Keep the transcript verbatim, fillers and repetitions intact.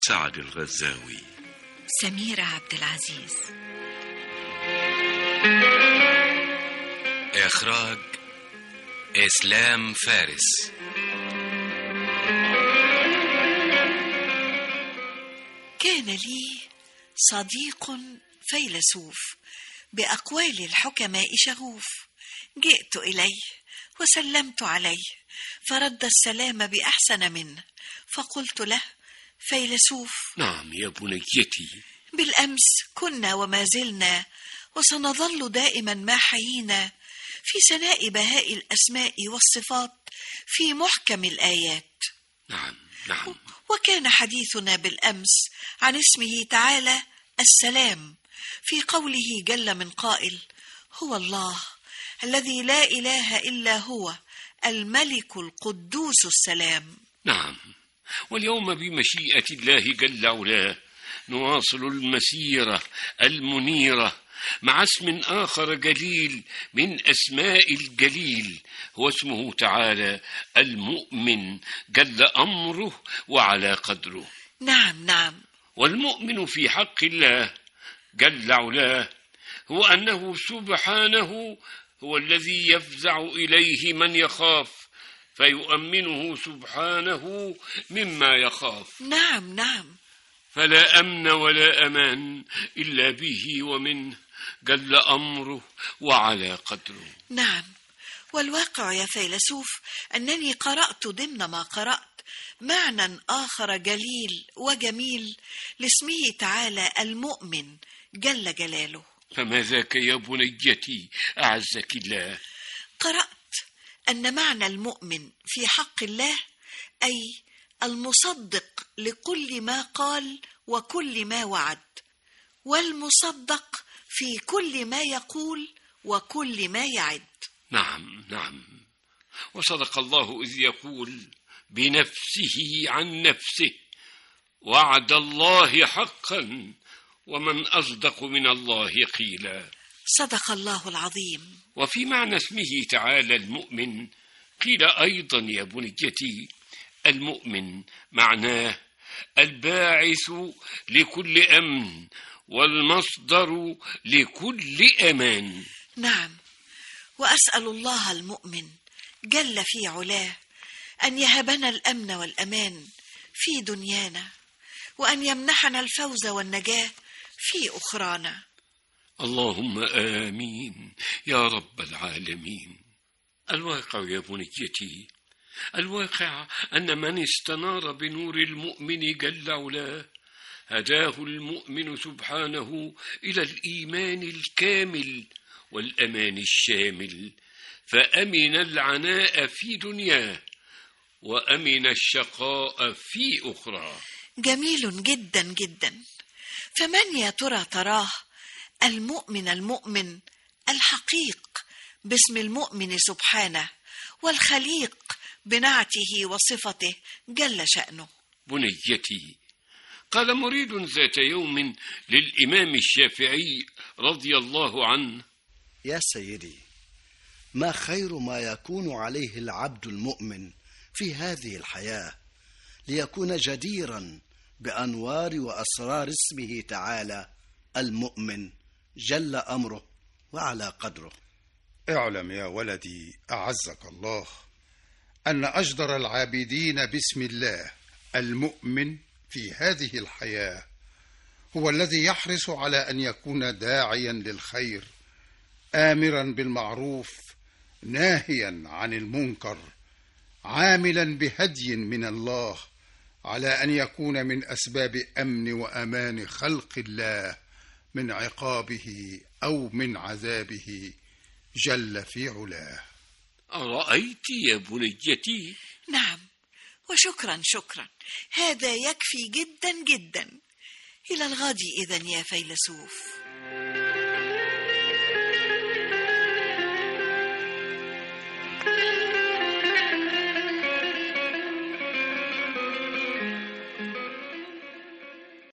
سعد الغزاوي. سميرة عبد العزيز. إخراج إسلام فارس. كان لي صديق فيلسوف بأقوال الحكماء شغوف، جئت إليه وسلمت عليه فرد السلام بأحسن منه، فقلت له: فيلسوف. نعم يا بنيتي. بالأمس كنا وما زلنا وسنظل دائما ما حيينا في ثناء بهاء الأسماء والصفات في محكم الآيات. نعم نعم. وكان حديثنا بالأمس عن اسمه تعالى السلام، في قوله جل من قائل: هو الله الذي لا إله إلا هو الملك القدوس السلام. نعم، واليوم بمشيئة الله جل علاه نواصل المسيرة المنيرة مع اسم آخر جليل من أسماء الجليل، هو اسمه تعالى المؤمن جل أمره وعلى قدره. نعم نعم. والمؤمن في حق الله جل علاه هو أنه سبحانه هو الذي يفزع إليه من يخاف فيؤمنه سبحانه مما يخاف. نعم نعم. فلا أمن ولا أمان إلا به ومنه جل أمره وعلى قدره. نعم، والواقع يا فيلسوف أنني قرأت ضمن ما قرأت معنى آخر جليل وجميل لاسمه تعالى المؤمن جل جلاله. فما ذاك يا بنيتي أعزك الله؟ قرأت أن معنى المؤمن في حق الله أي المصدق لكل ما قال وكل ما وعد، والمصدق في كل ما يقول وكل ما يعد. نعم نعم. وصدق الله إذ يقول بنفسه عن نفسه: وعد الله حقا ومن أصدق من الله قيلا. صدق الله العظيم. وفي معنى اسمه تعالى المؤمن قيل أيضا يا بنيتي: المؤمن معناه الباعث لكل أمن والمصدر لكل أمان. نعم، وأسأل الله المؤمن جل في علاه أن يهبنا الأمن والأمان في دنيانا، وأن يمنحنا الفوز والنجاة في أخرانا. اللهم آمين يا رب العالمين. الواقع يا بنيتي، الواقع أن من استنار بنور المؤمن جل علاه هداه المؤمن سبحانه إلى الإيمان الكامل والأمان الشامل، فأمن العناء في دنياه وأمن الشقاء في أخرى. جميل جدا جدا. فمن يا ترى تراه المؤمن المؤمن الحقيق باسم المؤمن سبحانه، والخليق بنعته وصفته جل شأنه؟ بنيتي، قال مريد ذات يوم للإمام الشافعي رضي الله عنه: يا سيدي، ما خير ما يكون عليه العبد المؤمن في هذه الحياة ليكون جديرا بأنوار وأسرار اسمه تعالى المؤمن جل أمره وعلى قدره. اعلم يا ولدي أعزك الله أن أجدر العابدين باسم الله المؤمن في هذه الحياة هو الذي يحرص على أن يكون داعيا للخير، آمرا بالمعروف، ناهيا عن المنكر، عاملا بهدي من الله على أن يكون من أسباب أمن وأمان خلق الله من عقابه أو من عذابه جل في علاه. أرأيت يا بنيتي؟ نعم، وشكرا شكرا، هذا يكفي جدا جدا. إلى الغد إذن يا فيلسوف.